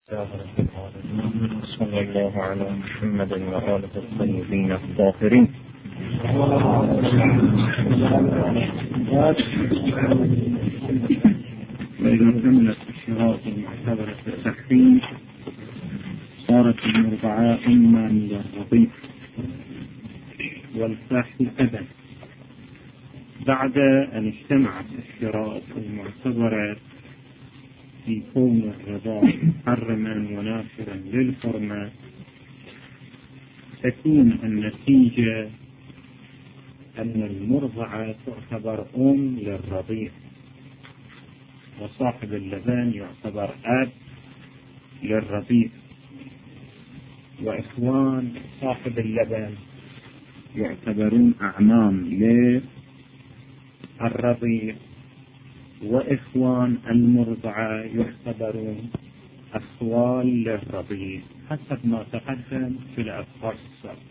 لله رب العالمين، صلى الله على محمد وآله الطيبين الطاهرين. وإذا كملت الشراط المعتبرة في التحريم صارت المرضعاء أما من الرضيع والفاحل أبا. بعد أن اجتمعت الشراط المعتبرة في كون الرضاع محرما ونافرا للحرمة، تكون النتيجة أن المرضعة تعتبر أم للرضيع، وصاحب اللبان يعتبر أب للرضيع، وإخوان صاحب اللبن يعتبرون أعمام للرضيع، وإخوان المرضعة يعتبرون أخوال للرضيع حسب ما تقدم في الأفكار السابقة.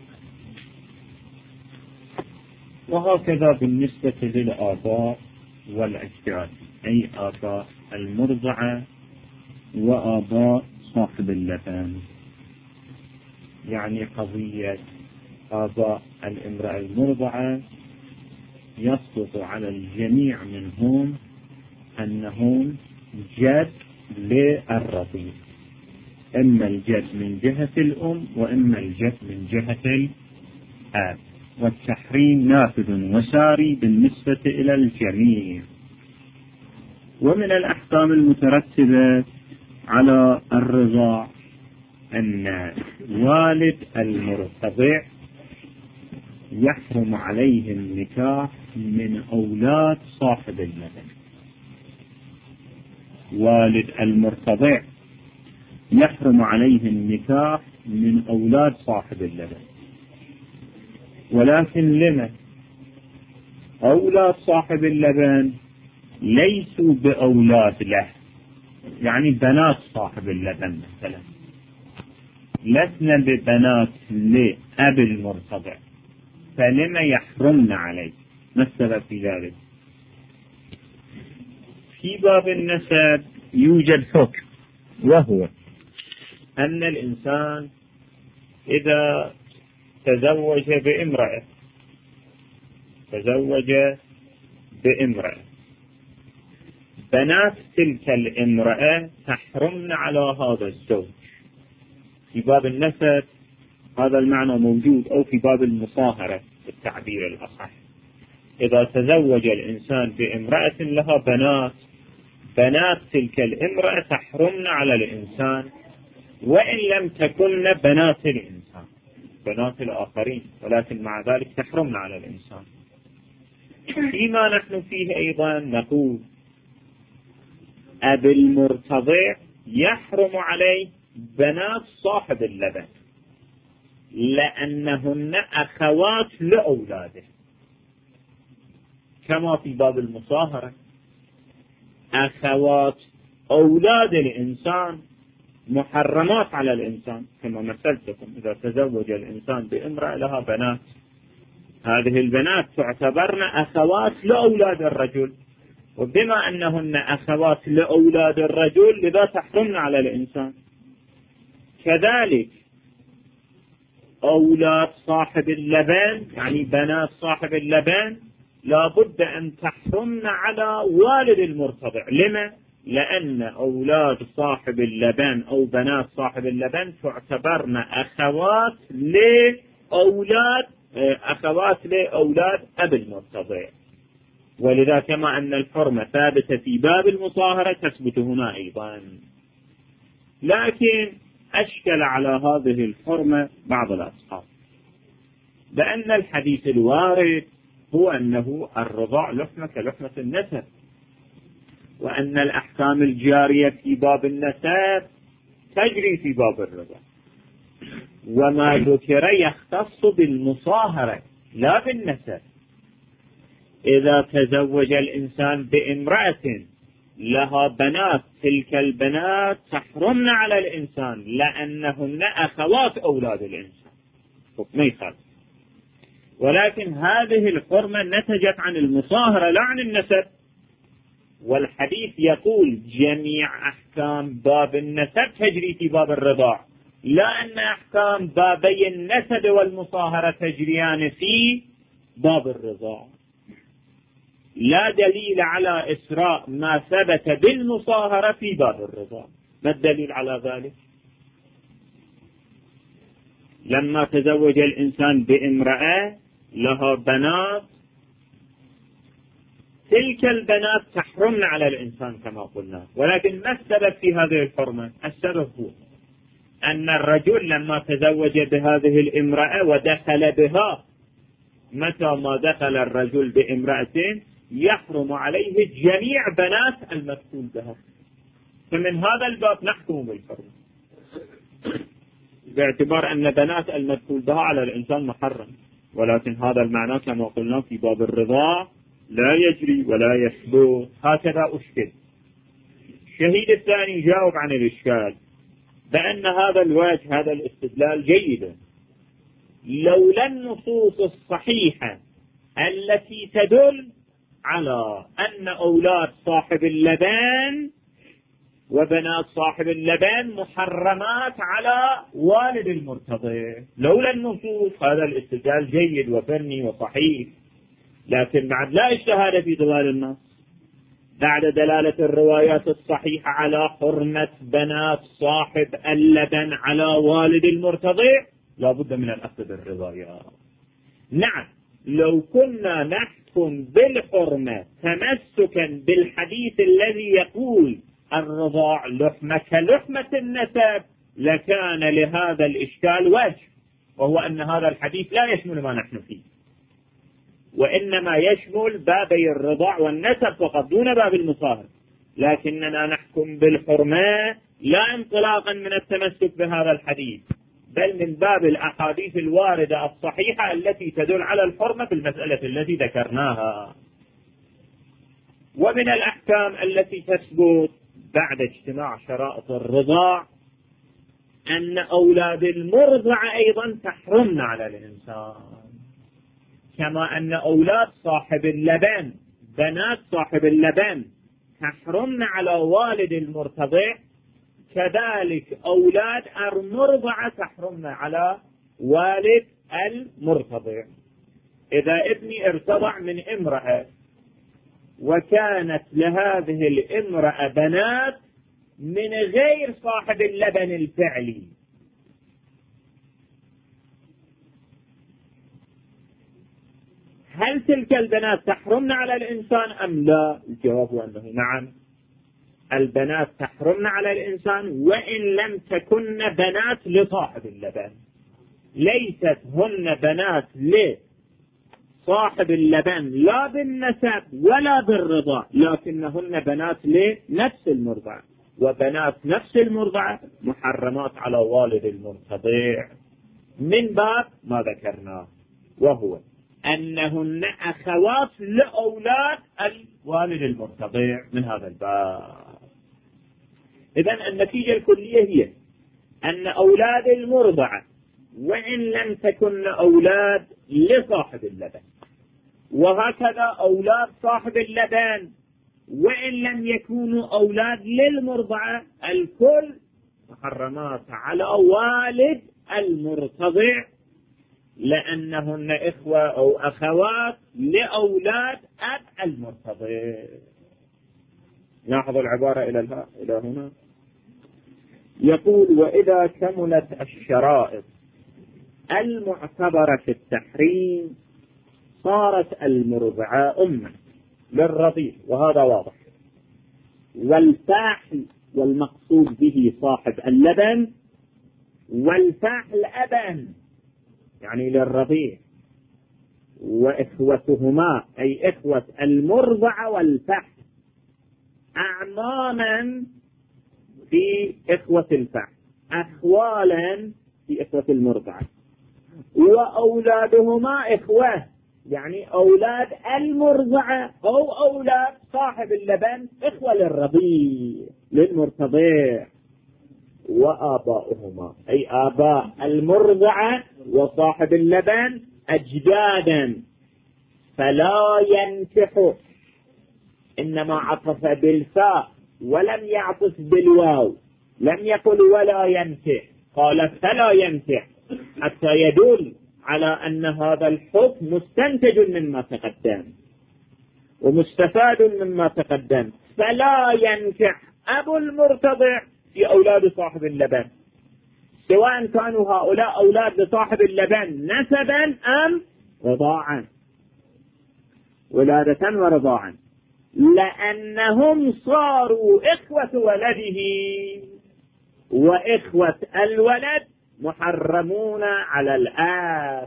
وهكذا بالنسبة للآباء والأجداد، أي آباء المرضعة وآباء صاحب اللبن. يعني قضية آباء الامرأة المرضعة يسقط على الجميع منهم أنهم جد للرضيع، إما الجد من جهة الأم وإما الجد من جهة الأب، والتحريم نافذ وساري بالنسبة إلى الجميع. ومن الأحكام المترتبة على الرضاع أن والد المرتضع يحرم عليه النكاح من أولاد صاحب اللبن. والد المرتضع يحرم عليه النكاح من أولاد صاحب اللبن، ولكن لما؟ أولاد صاحب اللبن ليسوا بأولاد له، يعني بنات صاحب اللبن مثلا لسنا ببنات لأب المرتضع، فلما يحرمن عليه؟ ما السبب في ذلك؟ في باب النسب يوجد حكم، وهو أن الإنسان إذا تزوج بامرأة بنات تلك الامرأة تحرمن على هذا الزوج. في باب النسب هذا المعنى موجود، أو في باب المصاهرة بالتعبير الأصح. إذا تزوج الإنسان بامرأة لها بنات تلك الامرأة تحرمن على الإنسان، وإن لم تكن بنات الإنسان، بنات الآخرين، ولكن مع ذلك تحرمن على الإنسان. فيما نحن فيه أيضا نقول أب المرتضع يحرم عليه بنات صاحب اللبن، لأنهن أخوات لأولاده، كما في باب المصاهرة أخوات أولاد الإنسان محرمات على الإنسان، كما مثلتكم إذا تزوج الإنسان بامرأة لها بنات، هذه البنات تعتبرن أخوات لأولاد الرجل، وبما أنهن أخوات لأولاد الرجل لذا تحرمن على الإنسان. كذلك أولاد صاحب اللبن، يعني بنات صاحب اللبن، لا بد أن تحرمن على والد المرتضع. لما؟ لأن أولاد صاحب اللبن أو بنات صاحب اللبن تعتبرن أخوات لأولاد أب المرتضع، ولذا كما أن الحرمة ثابتة في باب المصاهرة تثبت هنا أيضا. لكن أشكل على هذه الحرمة بعض الأصحاب، لأن الحديث الوارد هو أنه الرضاع لحمة كلحمة النسب، وأن الأحكام الجارية في باب النسب تجري في باب الرضاع، وما ذكر يختص بالمصاهرة لا بالنسب. إذا تزوج الإنسان بامرأة لها بنات، تلك البنات تحرمن على الإنسان لأنهن أخوات أولاد الإنسان، ما يخالف. ولكن هذه الحرمة نتجت عن المصاهرة لا عن النسب، والحديث يقول جميع أحكام باب النسب تجري في باب الرضاع، لا أن أحكام بابي النسب والمصاهرة تجريان في باب الرضاع. لا دليل على إسراء ما ثبت بالمصاهرة في باب الرضاع. ما الدليل على ذلك؟ لما تزوج الإنسان بامرأة لها بنات، تلك البنات تحرمن على الإنسان كما قلنا، ولكن ما السبب في هذه الحرمة؟ السبب هو أن الرجل لما تزوج بهذه الامرأة ودخل بها، متى ما دخل الرجل بامرأة يحرم عليه جميع بنات المدخول بها، فمن هذا الباب نحكم بالحرمة، باعتبار أن بنات المدخول بها على الإنسان محرم. ولكن هذا المعنى كما قلنا في باب الرضاع لا يجري ولا يثبت. هكذا أشكل. الشهيد الثاني جاوب عن الإشكال بأن هذا الوجه، هذا الاستدلال جيد، لولا النصوص الصحيحة التي تدل على أن أولاد صاحب اللبان وبنات صاحب اللبان محرمات على والد المرتضع. لولا النصوص هذا الاستدلال جيد وفني وصحيح، لكن بعد لا اجتهاد في ظلال النص، بعد دلالة الروايات الصحيحة على حرمة بنات صاحب اللبن على والد المرتضع لا بد من الأخذ بالروايات. نعم، لو كنا نحكم بالحرمة تمسكا بالحديث الذي يقول الرضاع لحمة كلحمة النسب لكان لهذا الإشكال وجه، وهو أن هذا الحديث لا يشمل ما نحن فيه، وإنما يشمل بابي الرضاع والنسب فقط دون باب المصاهرة. لكننا نحكم بالحرمة لا انطلاقا من التمسك بهذا الحديث، بل من باب الأحاديث الواردة الصحيحة التي تدل على الحرمة في المسألة التي ذكرناها. ومن الأحكام التي تثبت بعد اجتماع شرائط الرضاع أن أولاد المرضع أيضا تحرمن على الإنسان، كما أن أولاد صاحب اللبن بنات صاحب اللبن تحرمن على والد المرتضع، كذلك أولاد المرضعة تحرمن على والد المرتضع. إذا ابني ارتضع من امرأة وكانت لهذه الامرأة بنات من غير صاحب اللبن الفعلي، هل تلك البنات تحرمن على الإنسان أم لا؟ الجواب هو أنه نعم، البنات تحرمن على الإنسان وإن لم تكن بنات لصاحب اللبن، ليست هن بنات لصاحب اللبن لا بالنسب ولا بالرضاع، لكنهن بنات لنفس المرضع، وبنات نفس المرضع محرمات على والد المرتضع من باب ما ذكرناه، وهو أنهن أخوات لأولاد الوالد المرتضع من هذا الباب. إذن النتيجة الكلية هي أن أولاد المرضعة وإن لم تكن أولاد لصاحب اللبن، وهكذا أولاد صاحب اللبن وإن لم يكونوا أولاد للمرضعة، الكل محرمات على والد المرتضع، لأنهن إخوة أو أخوات لأولاد أب المرتضع. لاحظ العبارة إلى هنا، يقول وإذا كملت الشرائط المعتبرة في التحريم صارت المرضعة أما للرضيع، وهذا واضح، والفاحل والمقصود به صاحب اللبن، والفاحل أبا يعني للرضيع، وإخوتهما أي إخوة المرضعة والفحل أعماما في إخوة الفحل، أخوالا في إخوة المرضعة، وأولادهما إخوة يعني أولاد المرضعة أو أولاد صاحب اللبن إخوة للرضيع للمرتضع، وآباؤهما أي آباء المرضعة وصاحب اللبن أجدادا، فلا ينكح إنما عطف بالفاء ولم يعطف بالواو، لم يقل ولا ينفع، قال فلا ينفع، حتى يدل على أن هذا الحكم مستنتج مما تقدم ومستفاد مما تقدم. فلا ينفع أبو المرتضع في أولاد صاحب اللبن، سواء كانوا هؤلاء أولاد لصاحب اللبن نسبا أم رضاعا، ولادة ورضاعا، لأنهم صاروا إخوة ولده، وإخوة الولد محرمون على الآب.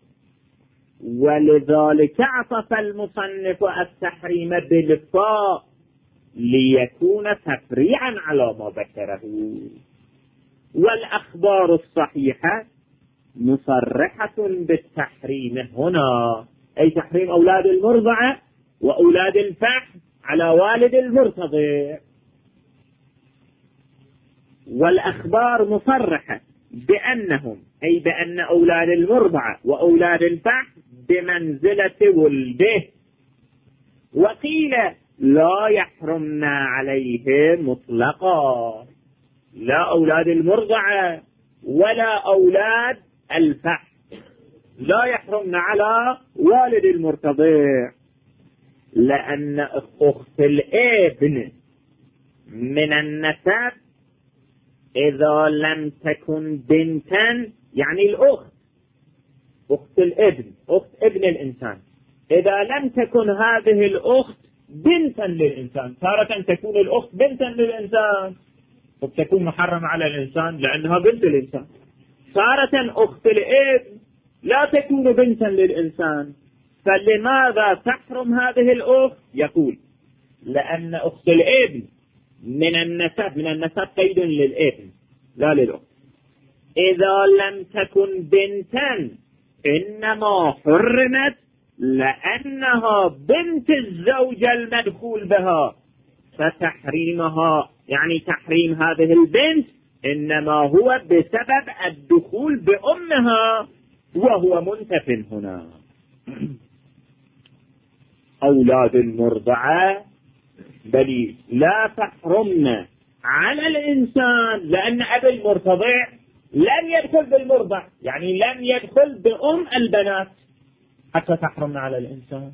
ولذلك اعطف المصنف التحريم بالفاء ليكون تفريعا على ما ذكره. والأخبار الصحيحة مصرحة بالتحريم هنا، أي تحريم أولاد المرضعة وأولاد الفحم على والد المرتضع. والأخبار مصرحة بأنهم، أي بأن أولاد المرضعة وأولاد الفحم بمنزلة ولده. وقيل لا يحرمنا عليه مطلقا، لا أولاد المرضعة ولا أولاد الفحم لا يحرمنا على والد المرتضع، لأن أخت الابن من النسب إذا لم تكن بنتا، يعني الأخت، أخت الابن، أخت ابن الإنسان، إذا لم تكن هذه الأخت بنتا للإنسان، تارة تكون الأخت بنتا للإنسان وتكون محرمة على الإنسان لأنها بنت الإنسان، تارة أخت الابن لا تكون بنتا للإنسان. فلماذا تحرم هذه الأخت؟ يقول لأن أخت الابن من النسب قيد للابن لا للأخت. إذا لم تكن بنتا إنما حرمت لأنها بنت الزوجة المدخول بها، فتحريمها يعني تحريم هذه البنت إنما هو بسبب الدخول بأمها، وهو منتف هنا. أولاد المرضعة بل لا تحرمنا على الإنسان، لأن أبي المرتضع لم يدخل بالمرضع، يعني لم يدخل بأم البنات حتى تحرمنا على الإنسان،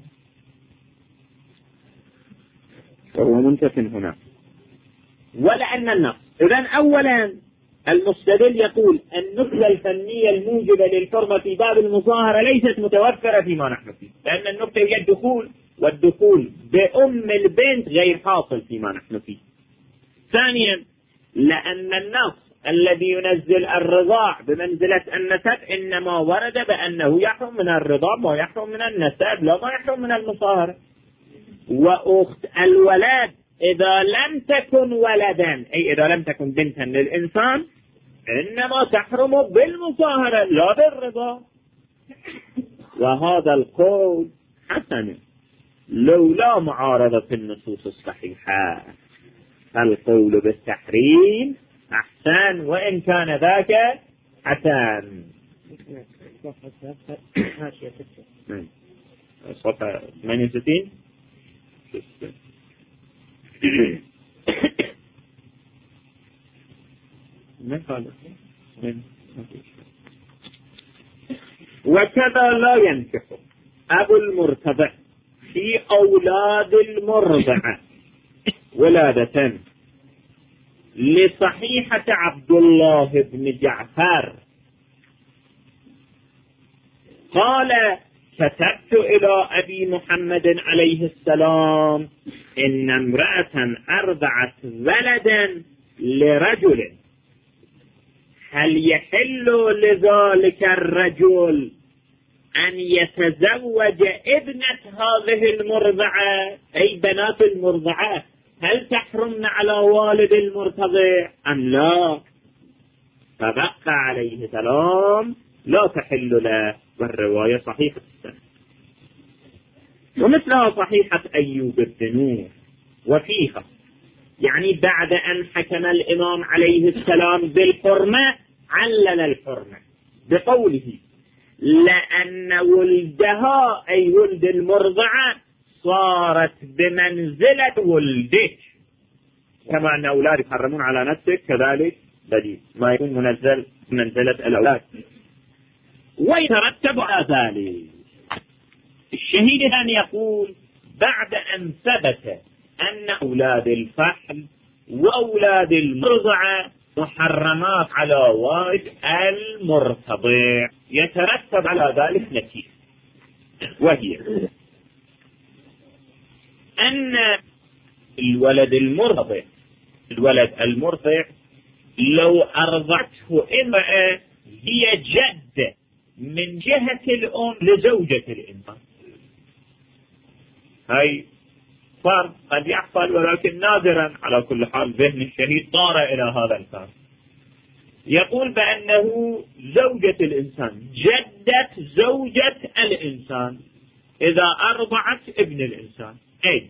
فهو منتف هنا. ولأن النص إذن أولا المستدل يقول النكتة الفنية الموجبة للحرمة في باب المصاهرة ليست متوفرة فيما نحن فيه، لأن النكتة هي الدخول، والدخول بأم البنت غير حاصل فيما نحن فيه. ثانيا لأن النص الذي ينزل الرضاع بمنزلة النسب إنما ورد بأنه يحرم من الرضاع ما يحرم من النسب، لا ما يحرم من المصاهرة. وأخت الولد إذا لم تكن ولدا، أي إذا لم تكن بنتا للإنسان، إنما تحرم بالمصاهرة لا بالرضا. وهذا القول حسن لولا معارضة النصوص الصحيحة، القول بالتحريم أحسن وإن كان ذاك حسن. صفحة 68 وكذا لا ينكح أبو المرتضع في أولاد المرضعة ولادة لصحيحة عبد الله بن جعفر قال كتبت إلى أبي محمد عليه السلام إن امرأة أرضعت ولدا لرجل، هل يحل لذلك الرجل أن يتزوج ابنة هذه المرضعة، أي بنات المرضعة، هل تحرمن على والد المرتضع أم لا؟ فبقى عليه السلام لا تحل له، والرواية صحيحة السنة. ومثلها صحيحة أيوب بن نور، وفيها يعني بعد أن حكم الإمام عليه السلام بالحرمة علل الحرمة بقوله لأن ولدها أي ولد المرضعة صارت بمنزلة ولدك، كما أن أولاد يحرمون على نفسك كذلك بديل ما يكون منزل منزلة الأولاد. ويترتب على ذلك الشهيد أن يقول بعد أن ثبت أن أولاد الفحل وأولاد المرضعة محرمات على والد المرتضع، يترتب على ذلك نتيجة، وهي أن الولد المرضع لو أرضعته امرأة هي جدة من جهة الأم لزوجة الإنسان. هاي فرض قد يحصل ولكن نادرا، على كل حال ذهن الشهيد طار إلى هذا الفرض. يقول بأنه زوجة الإنسان جدة زوجة الإنسان إذا أرضعت ابن الإنسان، أي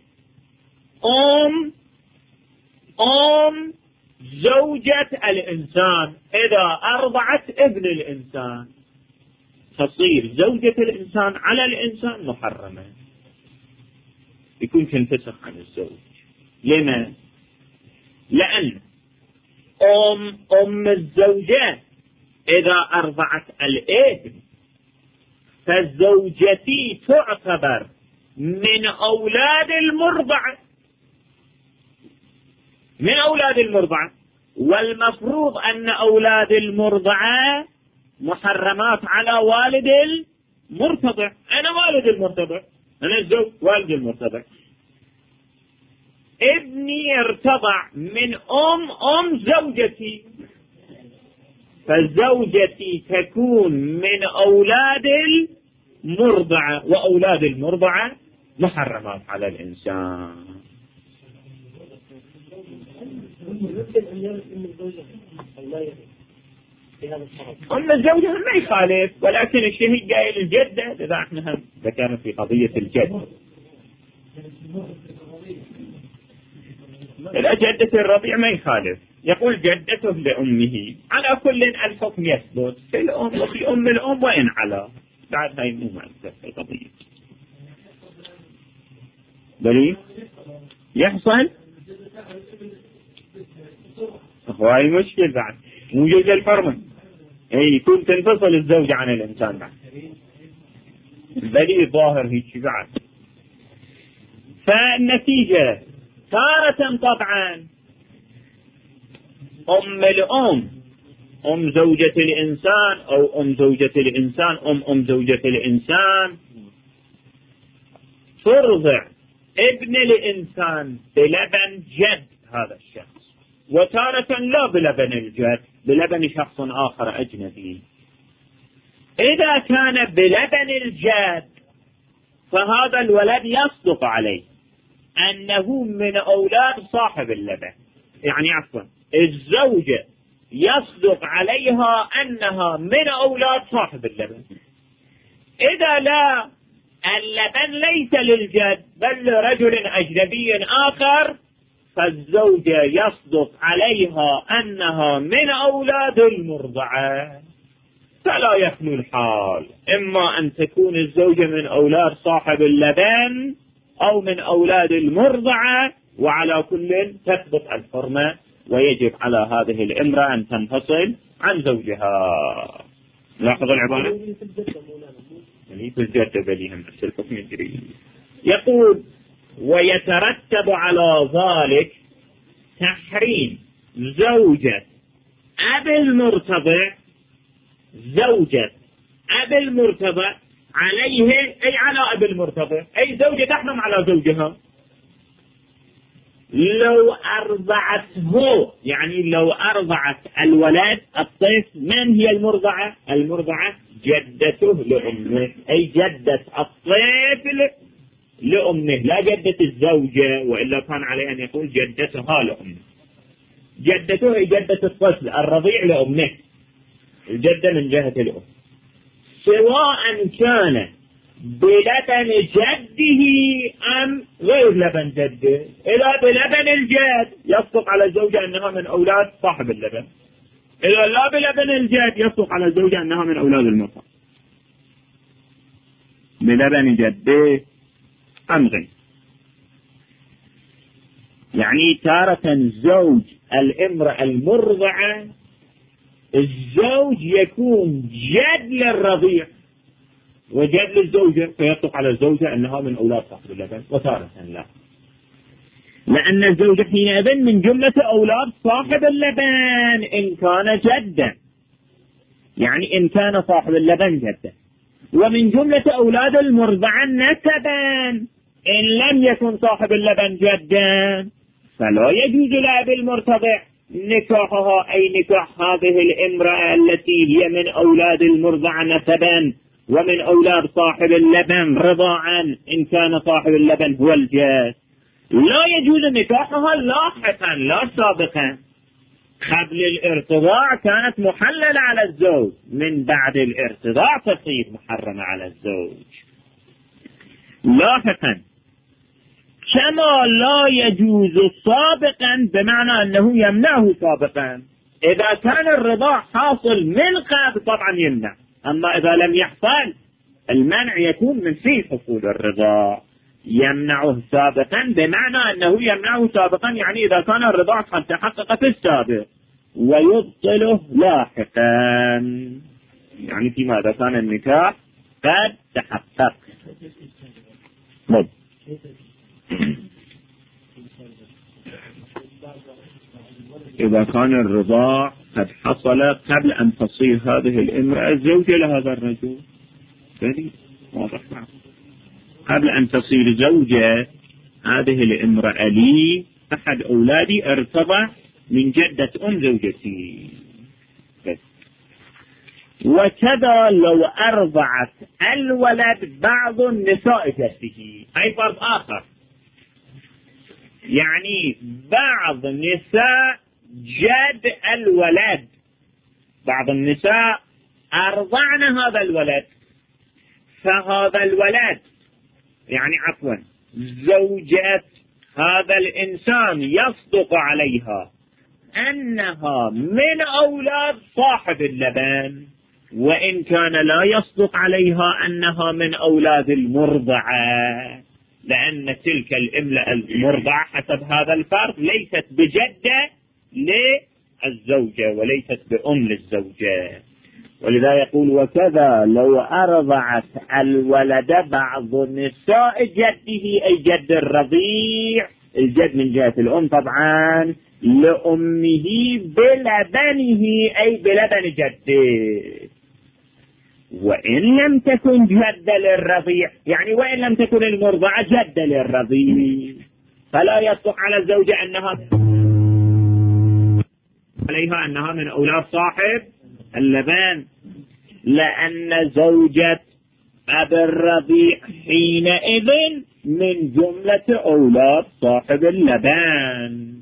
أم زوجة الإنسان إذا أرضعت ابن الإنسان، تصير زوجة الإنسان على الإنسان محرمة، يكون تنفسخ عن الزوج. لما؟ لأن أم الزوجة إذا أرضعت الابن فالزوجتي تعتبر من أولاد المرضعة، والمفروض أن أولاد المرضعة محرمات على والد المرتضع. أنا والد المرتضع، أنا الزوج والد المرتضع، ابني ارتضع من أم زوجتي، فزوجتي تكون من أولاد المرضعة، وأولاد المرضعة محرمات على الإنسان. أم الزوجة ما يخالف، ولكن الشهيد قايل الجدة، إذا احنا ذكرنا في قضية الجد، إذا جدة الرضيع ما يخالف، يقول جدته لأمه. على كل الحكم يثبت في الأم وفي أم الأم وإن على، بعد هاي مو معنى في القضية بلي يحصل هاي مشكل بعد موجود الحرمة، اي يكون تنفصل الزوجة عن الإنسان بعد بلي ظاهر هيك بعد. فالنتيجة تارة طبعا أم زوجة الإنسان أو أم زوجة الإنسان أم زوجة الإنسان ترضع ابن الإنسان بلبن جد هذا الشخص، وتارة لا بلبن الجد، بلبن شخص آخر أجنبي. إذا كان بلبن الجد فهذا الولد يصدق عليه أنه من أولاد صاحب اللبن، يعني عفوا الزوجة يصدق عليها أنها من أولاد صاحب اللبن. إذا لا، اللبن ليس للجد بل لرجل أجنبي آخر، فالزوجة يصدق عليها أنها من أولاد المرضعة. فلا يخلو الحال، إما أن تكون الزوجة من أولاد صاحب اللبن أو من أولاد المرضعة، وعلى كل تثبت الحرمة، ويجب على هذه الامرأة أن تنفصل عن زوجها. لاحظ العبارة في الجدة بليهم نفس الحكم يجري. يقول ويترتب على ذلك تحريم زوجة أبي المرتضع، زوجة أبي المرتضع عليه، أي على أبي المرتضع، أي زوجة تحرم على زوجها لو أرضعته، يعني لو أرضعت الولد الطفل. من هي المرضعة؟ المرضعة جدته لأمه، أي جدة الطفل لأمه، لا جدة الزوجة، وإلا كان عليه أن يقول جدتها لأمه. جدته هي جدة الطفل الرضيع لأمه، الجدة من جهة الأم، سواء كان بلبن جده أم غير لبن جده. إذا بلبن الجد يصدق على الزوجة أنها من أولاد صاحب اللبن، إذا لا بلبن الجد يصدق على الزوجة أنها من أولاد المرضع، بلبن جده أم غير. يعني تارة زوج الامرأة المرضعة الزوج يكون جد للرضيع وجد للزوجة، فيطلق على الزوجة أنها من أولاد صاحب اللبن، وتارة لا، لأن الزوجة حينئذ من جملة أولاد صاحب اللبن إن كان جدا، يعني إن كان صاحب اللبن جدا، ومن جملة أولاد المرضعة نسبا إن لم يكن صاحب اللبن جدا فلا يجوز لأب المرتضع نكاحها، أي نكاح هذه الامرأة التي هي من أولاد المرضعة نسبا ومن أولاد صاحب اللبن رضاعا إن كان صاحب اللبن هو الجد، لا يجوز نكاحها لاحقا لا سابقا. قبل الارتضاع كانت محللة على الزوج، من بعد الارتضاع تصير محرمة على الزوج لاحقا. كما لا يجوز سابقا بمعنى أنه يمنعه سابقا، إذا كان الرضاع حاصل من قبل طبعا يمنع، أما إذا لم يحصل المنع يكون من في حصول الرضاع. يمنعه سابقا بمعنى أنه يمنعه سابقا يعني إذا كان الرضاع قد تحقق في السابق، ويبطله لاحقا يعني فيما إذا كان النكاح قد تحقق. إذا كان الرضاع قد حصل قبل أن تصير هذه الامرأة الزوجة لهذا الرجل، واضح، قبل أن تصير زوجة هذه الامرأة لي أحد أولادي ارتضع من جدة زوجتي. وكذا لو أرضعت الولد بعض النساء جده، أي فرض آخر، يعني بعض نساء جد الولد، بعض النساء أرضعن هذا الولد، فهذا الولد يعني عفوا زوجة هذا الإنسان يصدق عليها أنها من أولاد صاحب اللبن، وإن كان لا يصدق عليها أنها من أولاد المرضعة، لأن تلك الامرأة المرضعة حسب هذا الفرض ليست بجدة للزوجة وليست بأم للزوجة. ولذا يقول وكذا لو أرضعت الولد بعض نساء جده، أي جد الرضيع، الجد من جهة الأم طبعا، لأمه بلبنه أي بلبن جده، وإن لم تكن جدة للرضيع، يعني وإن لم تكن المرضعة جدة للرضيع، فلا يصدق على الزوجة أنها عليها أنها من أولاد صاحب اللبن، لأن زوجة أبي الرضيع حينئذ من جملة أولاد صاحب اللبن.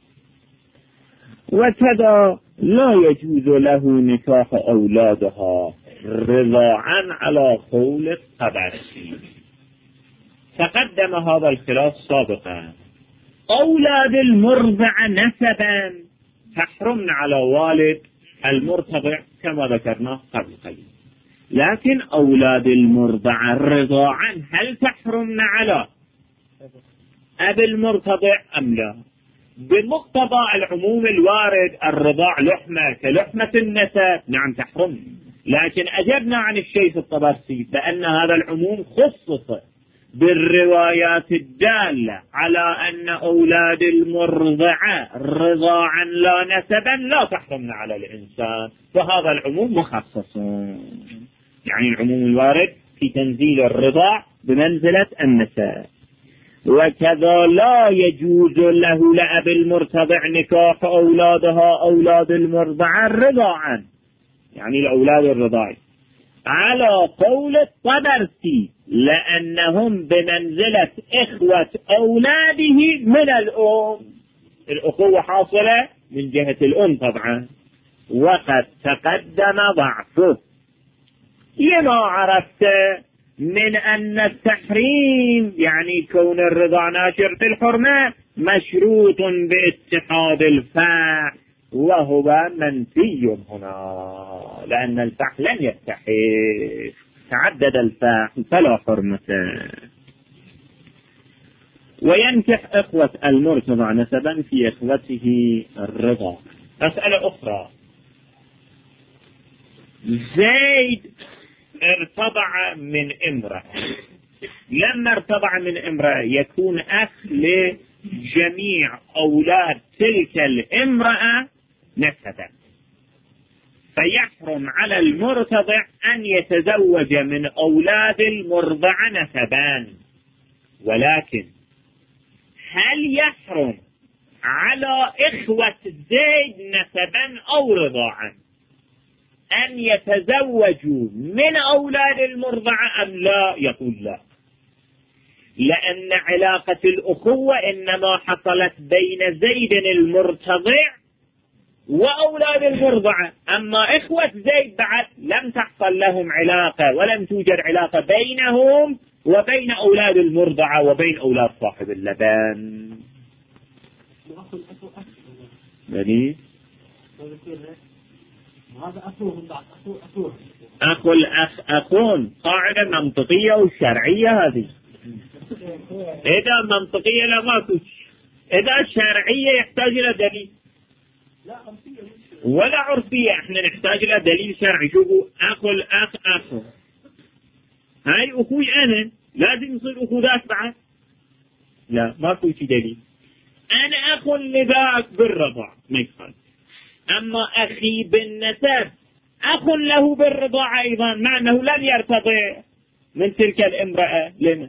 وكذا لا يجوز له نكاح أولادها رضاعا على قول الطبرسي. تقدم هذا الخلاف سابقا. أولاد المرضع نسبا تحرمن على والد المرتضع كما ذكرنا قبل قليل، لكن أولاد المرضع رضاعا هل تحرمن على أبي المرتضع أم لا؟ بمقتضى العموم الوارد الرضاع لحمة كلحمة النسب، نعم تحرم، لكن أجبنا عن الشيخ الطبرسي بأن هذا العموم خصص بالروايات الدالة على أن أولاد المرضعة رضاعا لا نسبا لا تحرمن على الإنسان، فهذا العموم مخصص، يعني العموم الوارد في تنزيل الرضاع بمنزلة النسب. وكذا لا يجوز له لأبي المرتضع نكاح أولادها أولاد المرضعة رضاعا، يعني الأولاد الرضاعي، على قول الطبرسي، لأنهم بمنزلة إخوة أولاده من الأم، الأخوة حاصلة من جهة الأم طبعا، وقد تقدم ضعفه لما عرفت من أن التحريم يعني كون الرضا ناشر في الحرمة مشروط باتحاد الفاح، وهو منفي هنا، لأن الفاح لم يتحد، تعدد الفاح فلا حرمة. وينكح إخوة المرتضع نسبا في إخوته الرضا. مسألة أخرى، زيد ارتضع من امرأة، لما ارتضع من امرأة يكون أخ لجميع أولاد تلك الامرأة نسبا، فيحرم على المرتضع أن يتزوج من أولاد المرضع نسبا. ولكن هل يحرم على إخوة زيد نسبا أو رضاعا أن يتزوجوا من أولاد المرضعة أم لا؟ يقول لا، لأن علاقة الأخوة إنما حصلت بين زيد المرتضع وأولاد المرضعة، أما إخوة زيد بعد لم تحصل لهم علاقة ولم توجد علاقة بينهم وبين أولاد المرضعة وبين أولاد صاحب اللبن. يعني أخو الأخ أخون قاعدة منطقية وشرعية. هذه إذا منطقية لا ماكو، إذا شرعية يحتاج إلى دليل، ولا عرفية احنا نحتاج إلى دليل شرعي. شوفوا أخو الأخ أخو، هاي أخوي أنا لازم يصير أخو ذاك بعد؟ لا، ماكو شي دليل. أنا أخو لذاك بالرضاع ما يخالف، أما أخي بالنسب أخ له بالرضاعة أيضا، مع أنه لم يرتضع من تلك الامرأة. لما؟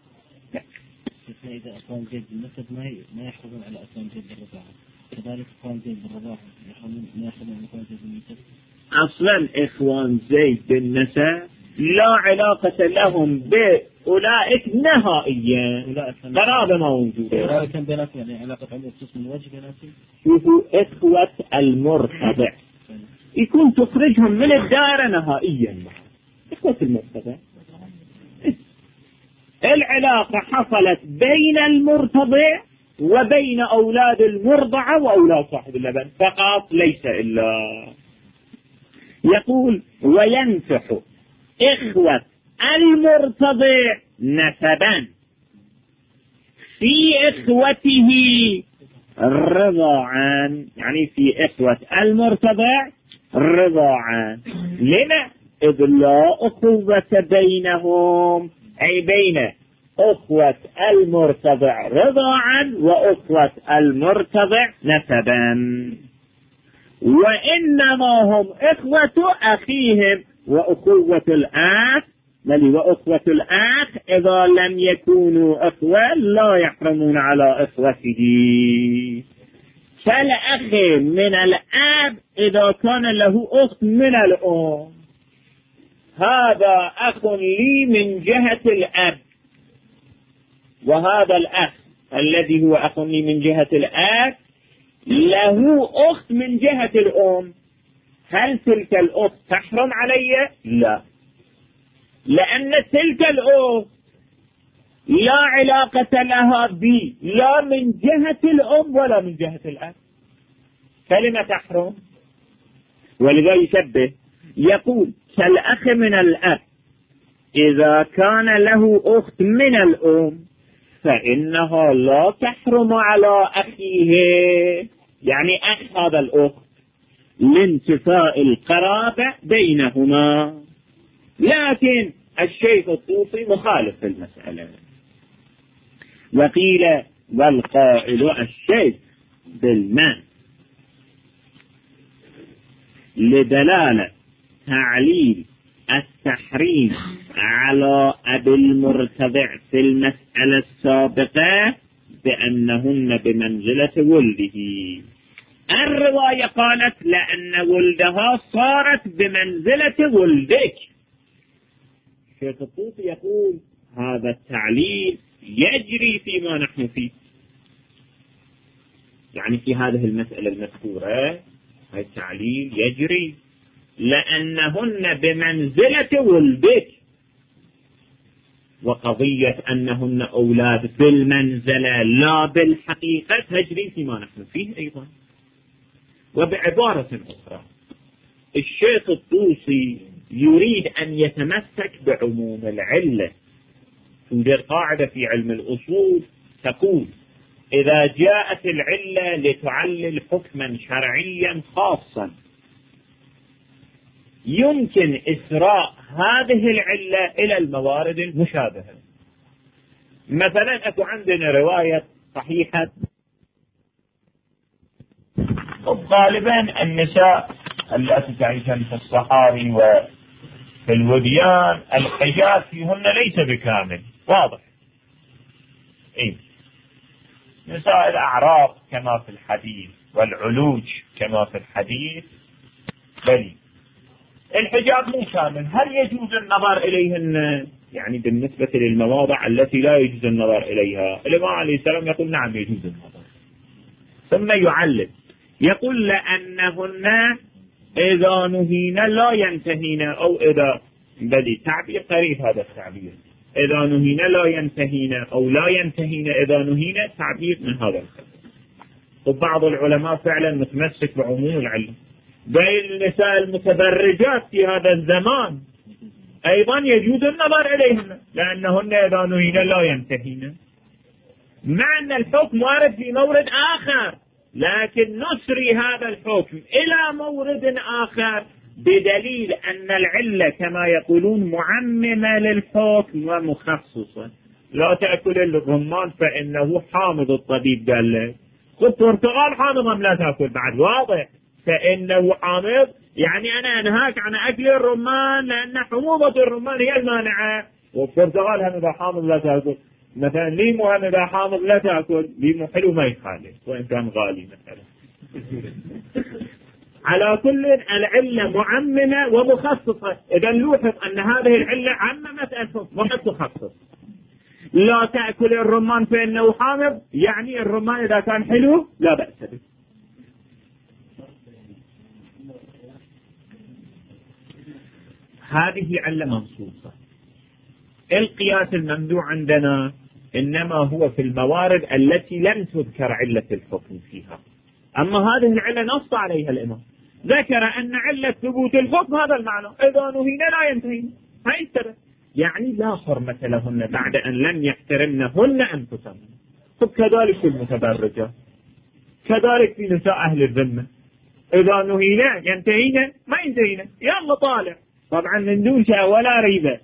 إذا أخوان زيد بالنسب ما يحرمون على أخوان زيد بالرضاعة، كذلك أخوان زيد بالرضاعة ما يحرمون على أخوان زيد بالنسب. أصلا إخوان زيد بالنسب لا علاقة لهم بأولئك نهائيا، قرابة ما موجودة. كان بيناتهم يعني علاقة عموم خصوص من وجه بيناتهم. شوفوا إخوة المرتضع يكون تخرجهم من الدائرة نهائيا. إخوة المرتضع العلاقة حصلت بين المرتضع وبين أولاد المرضعة وأولاد صاحب اللبن فقط، ليس إلا. يقول وينفح إخوة المرتضع نسبا في إخوته رضاعا، يعني في إخوة المرتضع رضاعا. لما؟ إذ لا أخوة بينهم، أي بين أخوة المرتضع رضاعا وأخوة المرتضع نسبا، وإنما هم إخوة أخيهم وأخوة الأخ، بل وأخوة الأخ إذا لم يكونوا أخوة لا يحرمون على إخوته. فالأخ من الأب إذا كان له أخت من الأم، هذا أخ لي من جهة الأب، وهذا الأخ الذي هو أخ لي من جهة الأب له أخت من جهة الأم. هل تلك الأخت تحرم علي؟ لا، لأن تلك الأخت لا علاقة لها بي لا من جهة الأم ولا من جهة الأب، فلما تحرم؟ ولذا يشبه يقول كالأخ من الأب إذا كان له أخت من الأم فإنها لا تحرم على أخيه، يعني أخ هذا الأخت لانتفاء القرابة بينهما. لكن الشيخ الطوسي مخالف في المسألة، وقيل والقائل الشيخ بالمن لدلالة تعليل التحريم على أبي المرتضع في المسألة السابقة بأنهن بمنزلة ولده. الرواية قالت لأن ولدها صارت بمنزلة ولدك. الشيخ الطوسي يقول هذا التعليل يجري فيما نحن فيه، يعني في هذه المسألة المذكورة هذا التعليل يجري لأنهن بمنزلة ولدك، وقضية أنهن أولاد بالمنزلة لا بالحقيقة تجري فيما نحن فيه أيضا. وبعبارة أخرى الشيخ الطوسي يريد أن يتمسك بعموم العلة. توجد قاعدة في علم الأصول تقول إذا جاءت العلة لتعلل حكما شرعيا خاصا يمكن إسراء هذه العلة إلى الموارد المشابهة. مثلا أكو عندنا رواية صحيحة غالبا النساء التي تعيشن في الصحاري وفي الوديان الحجاب فيهن ليس بكامل واضح. نساء الأعراب كما في الحديث والعلوج كما في الحديث بل الحجاب مو كامل. هل يجوز النظر إليهن؟ يعني بالنسبة للمواضع التي لا يجوز النظر إليها الإمام عليه السلام يقول نعم يجوز النظر، ثم يعلل يقول لأنهن إذا نهين لا ينتهين، أو إذا بدي تعبير قريب هذا التعبير، إذا نهين لا ينتهين أو لا ينتهين إذا نهين، تعبير من هذا الخلق. وبعض العلماء فعلا متمسك بعموم العلم. بين النساء المتبرجات في هذا الزمان أيضا يجوز النظر إليهن لأنهن إذا نهين لا ينتهين، مع أن الحكم وارد في مورد آخر، لكن نسري هذا الحكم إلى مورد آخر بدليل أن العلة كما يقولون معممة للحكم ومخصصة. لا تأكل الرمان فإنه حامض، الطبيب قال لك خذ برتقال حامض أم لا تأكل، بعد واضح فإنه حامض، يعني أنا أنهاك عن أكل الرمان لأن حموضة الرمان هي المانعة، والبرتقال هم إذا حامض لا تأكل. مثلا ليمو هم إذا حامض لا تأكل، ليمو حلو ما يخالف وإن كان غالي مثلا. على كل العلة معممة ومخصصة. إذا نلاحظ أن هذه العلة عممت الحكم وقد تخصص. لا تأكل الرمان فإنه حامض، يعني الرمان إذا كان حلو لا بأس به. هذه علة منصوصة. القياس الممنوع عندنا إنما هو في الموارد التي لم تذكر علة الحكم فيها. أما هذه العلة نص عليها الإمام، ذكر أن علة ثبوت الحكم هذا المعنى، إذا نهينا لا ينتهين، هاي السبب، يعني لا حرمة لهن بعد أن لم يحترمنهن أنفسهن. كذلك في المتبرجة، كذلك في نساء أهل الذمة، إذا نهينا ينتهين ما ينتهين، يلا طالع، طبعا من دون شيء ولا ريبة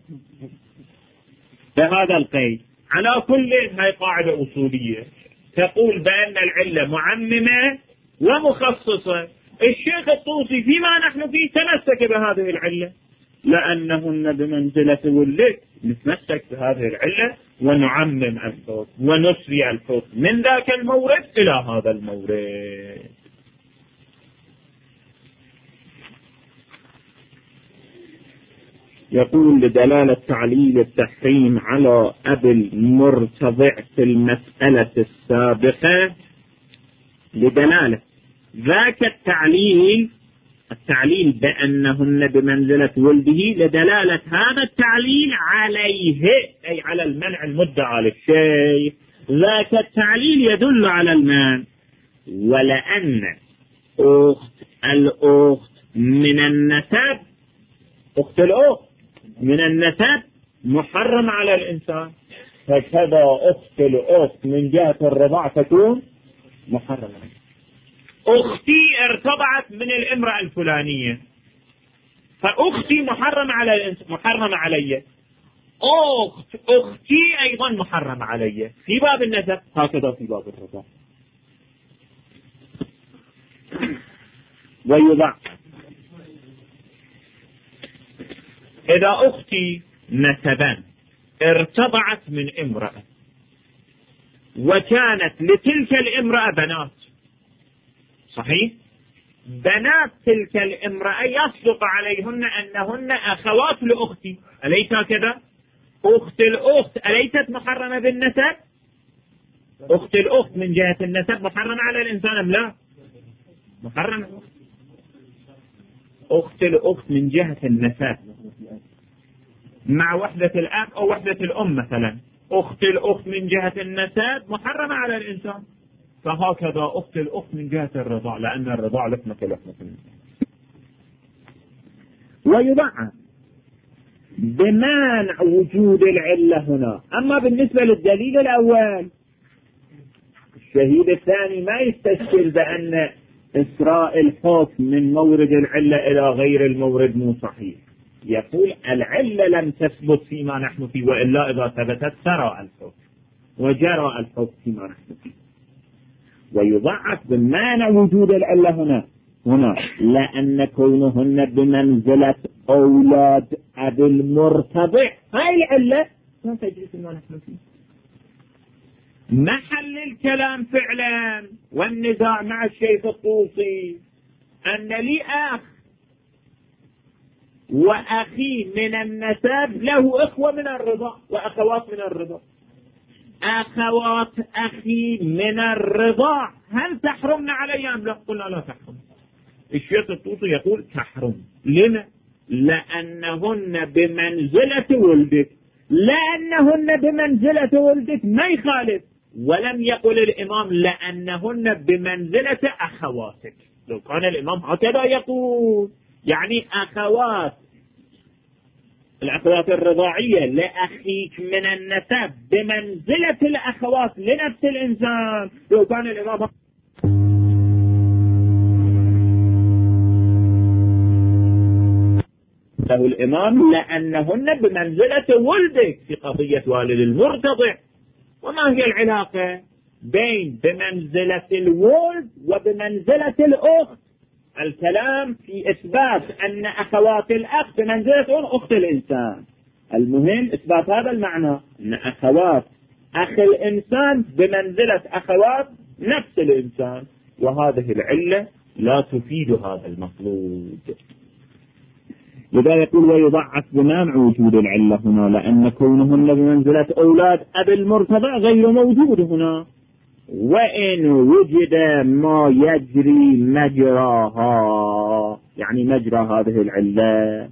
بهذا القيد. على كل هاي قاعدة أصولية تقول بأن العلة معممة ومخصصة. الشيخ الطوسي فيما نحن فيه تمسك بهذه العلة لأنهن بمنزلة ولد، نتمسك بهذه العلة ونعمم الحكم ونسري الحكم من ذاك المورد إلى هذا المورد. يقول لدلالة تعليل التحريم على أبي المرتضع في المسألة السابقة، لدلالة ذاك التعليل بأنهن بمنزلة ولده، لدلالة هذا التعليل عليه أي على المنع المدعى للشيء، ذاك التعليل يدل على المنع. ولأن الأخت من النسب، أخت الأخت من النسب محرم على الإنسان، فكذا أخت الأخت من جهة الرضاع تكون محرمة. أختي ارتضعت من الامرأة الفلانية، فأختي محرم على الإنسان، محرم علي. أختي أيضا محرم علي في باب النسب، هكذا في باب الرضاع. ويضع إذا أختي نسبا ارتضعت من امرأة وكانت لتلك الامرأة بنات، صحيح؟ بنات تلك الامرأة يصدق عليهن أنهن أخوات لأختي، أليس كذا؟ أخت الأخت أليست محرمة بالنسب؟ أخت الأخت من جهة النسب محرمة على الإنسان أم لا؟ محرمة. أخت الأخت من جهة النسب مع وحدة الأب أو وحدة الأم مثلا، أخت الأخت من جهة النسب محرمة على الإنسان، فهكذا أخت الأخت من جهة الرضاع، لأن الرضاع لحمة الإنسان. ويضع بمانع وجود العلة هنا. أما بالنسبة للدليل الأول الشهيد الثاني ما يستشكل بأن إسراء الحكم من مورد العلة إلى غير المورد مو صحيح. يقول العلة لم تثبت فيما نحن فيه، وإلا إذا ثبتت سرى الحكم وجرى الحكم فيما نحن فيه. ويضعف بمعنى وجود العلة هنا لأن كونهن بمنزلة أولاد أبي المرتضع، هاي العلة ما تجري فيما نحن فيه. محل الكلام فعلا والنزاع مع الشيخ الطوسي أن لي أخ وأخي من النسب له إخوة من الرضاع وأخوات من الرضاع. أخوات أخي من الرضاع هل تحرمن علي أم لا؟ قلنا لا تحرم. الشيخ الطوسي يقول تحرم. لما؟ لأنهن بمنزلة ولدك. لأنهن بمنزلة ولدك ما يخالف. ولم يقل الإمام لأنهن بمنزلة أخواتك. لو كان الإمام هكذا يقول يعني أخوات الأخوات الرضاعية لأخيك من النسب بمنزلة الأخوات لنفس الإنسان، لو كان الإمام له الإمام لأنهن بمنزلة ولدك في قضية والد المرتضع. وما هي العلاقة بين بمنزلة الولد وبمنزلة الأخت؟ الكلام في إثبات أن أخوات الأخ بمنزلة أخت الإنسان. المهم إثبات هذا المعنى أن أخوات أخ الإنسان بمنزلة أخوات نفس الإنسان، وهذه العلة لا تفيد هذا المطلوب. لذا يقول ويضعف بمانع وجود العلة هنا لأن كونهن بمنزلة أولاد أبي المرتضع غير موجود هنا. وإن وجد ما يجري مجراها يعني مجرى هذه العلة.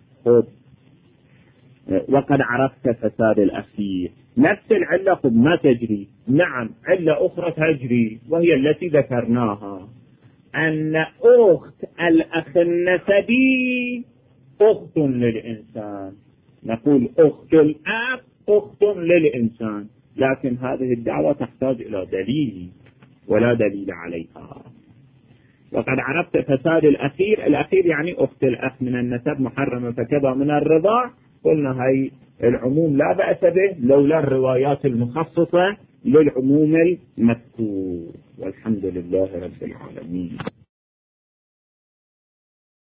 وقد عرفت فساد الأخير. نفس العلة ما تجري. نعم علة أخرى تجري وهي التي ذكرناها أن أخت الأخ النسبي أخت للإنسان. نقول أخت الأب أخت للإنسان، لكن هذه الدعوة تحتاج إلى دليل ولا دليل عليها. وقد عرفت فساد الأخير يعني أخت الأخ من النسب محرمة فكذا من الرضاع. قلنا هاي العموم لا بأس به لولا الروايات المخصصة للعموم المذكور. والحمد لله رب العالمين.